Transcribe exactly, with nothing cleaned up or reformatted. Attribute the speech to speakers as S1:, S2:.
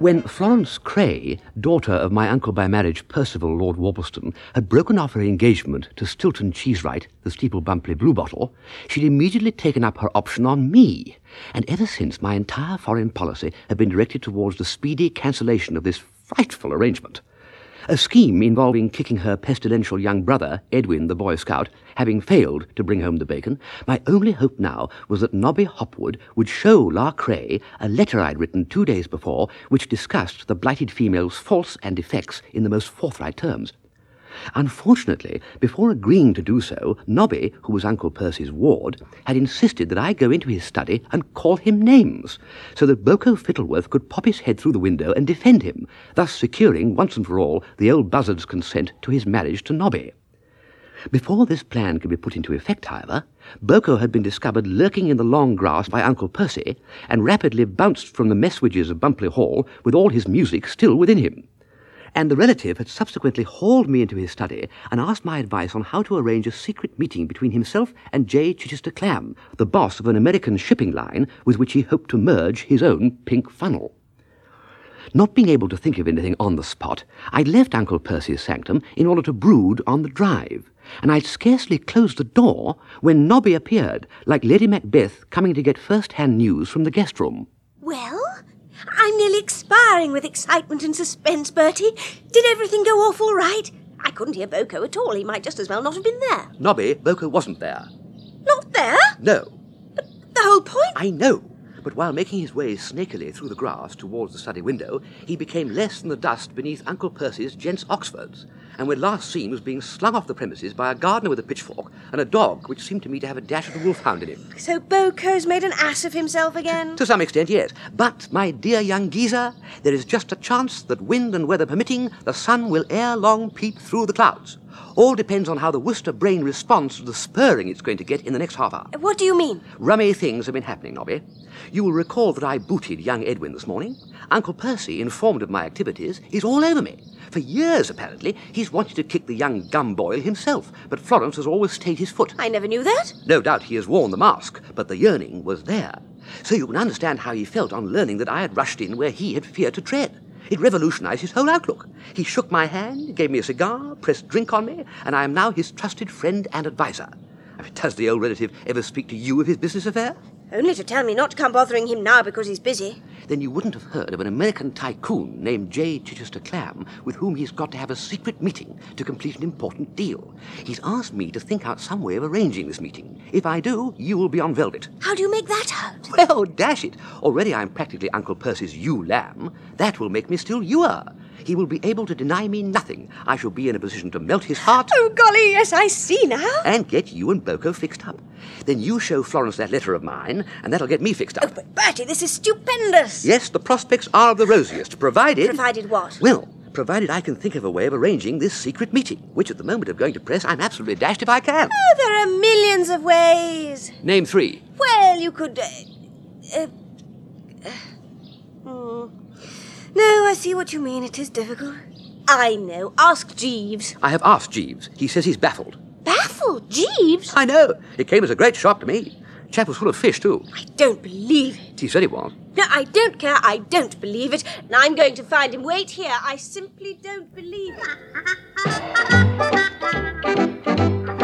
S1: When Florence Cray, daughter of my uncle by marriage Percival Lord Worplesdon, had broken off her engagement to Stilton Cheesewright, the Steeple Bumpley Bluebottle, she'd immediately taken up her option on me, and ever since my entire foreign policy had been directed towards the speedy cancellation of this frightful arrangement. A scheme involving kicking her pestilential young brother, Edwin the Boy Scout, having failed to bring home the bacon, my only hope now was that Nobby Hopwood would show La Cray a letter I'd written two days before which discussed the blighted female's faults and defects in the most forthright terms. Unfortunately, before agreeing to do so, Nobby, who was Uncle Percy's ward, had insisted that I go into his study and call him names, so that Boko Fittleworth could pop his head through the window and defend him, thus securing, once and for all, the old buzzard's consent to his marriage to Nobby. Before this plan could be put into effect, however, Boko had been discovered lurking in the long grass by Uncle Percy, and rapidly bounced from the messuages of Bumpley Hall with all his music still within him. And the relative had subsequently hauled me into his study and asked my advice on how to arrange a secret meeting between himself and J. Chichester Clam, the boss of an American shipping line with which he hoped to merge his own pink funnel. Not being able to think of anything on the spot, I left Uncle Percy's sanctum in order to brood on the drive, and I'd scarcely closed the door when Nobby appeared, like Lady Macbeth coming to get first-hand news from the guest room.
S2: Well, I'm nearly expiring with excitement and suspense, Bertie. Did everything go off all right? I couldn't hear Boko at all. He might just as well not have been there.
S1: Nobby, Boko wasn't there.
S2: Not there?
S1: No.
S2: But the whole point...
S1: I know. But while making his way snakily through the grass towards the study window, he became less than the dust beneath Uncle Percy's gents' Oxfords, and when last seen was being slung off the premises by a gardener with a pitchfork and a dog which seemed to me to have a dash of the wolfhound in him.
S2: So Boko's made an ass of himself again?
S1: To some extent, yes. But, my dear young geezer, there is just a chance that, wind and weather permitting, the sun will ere long peep through the clouds. All depends on how the Worcester brain responds to the spurring it's going to get in the next half hour.
S2: What do you mean?
S1: Rummy things have been happening, Nobby. You will recall that I booted young Edwin this morning. Uncle Percy, informed of my activities, is all over me. For years, apparently, he's wanted to kick the young gumboil himself, but Florence has always stayed his foot.
S2: I never knew that.
S1: No doubt he has worn the mask, but the yearning was there. So you can understand how he felt on learning that I had rushed in where he had feared to tread. It revolutionized his whole outlook. He shook my hand, gave me a cigar, pressed drink on me, and I am now his trusted friend and adviser. I mean, does the old relative ever speak to you of his business affair?
S2: Only to tell me not to come bothering him now because he's busy.
S1: Then you wouldn't have heard of an American tycoon named J. Chichester Clam with whom he's got to have a secret meeting to complete an important deal. He's asked me to think out some way of arranging this meeting. If I do, you will be on velvet.
S2: How do you make that out?
S1: Well, dash it. Already I'm practically Uncle Percy's ewe lamb. That will make me still ewer. He will be able to deny me nothing. I shall be in a position to melt his heart.
S2: Oh, golly, yes, I see now.
S1: And get you and Boko fixed up. Then you show Florence that letter of mine, and that'll get me fixed up.
S2: Oh, but Bertie, this is stupendous.
S1: Yes, the prospects are of the rosiest, provided...
S2: Provided what?
S1: Well, provided I can think of a way of arranging this secret meeting, which at the moment of going to press, I'm absolutely dashed if I can.
S2: Oh, there are millions of ways.
S1: Name three.
S2: Well, you could... Uh, uh, uh, hmm. No, I see what you mean. It is difficult. I know. Ask Jeeves.
S1: I have asked Jeeves. He says he's baffled.
S2: Baffled? Jeeves?
S1: I know. It came as a great shock to me. Chap was full of fish, too.
S2: I don't believe it.
S1: He said he was.
S2: No, I don't care. I don't believe it. And I'm going to find him. Wait here. I simply don't believe it.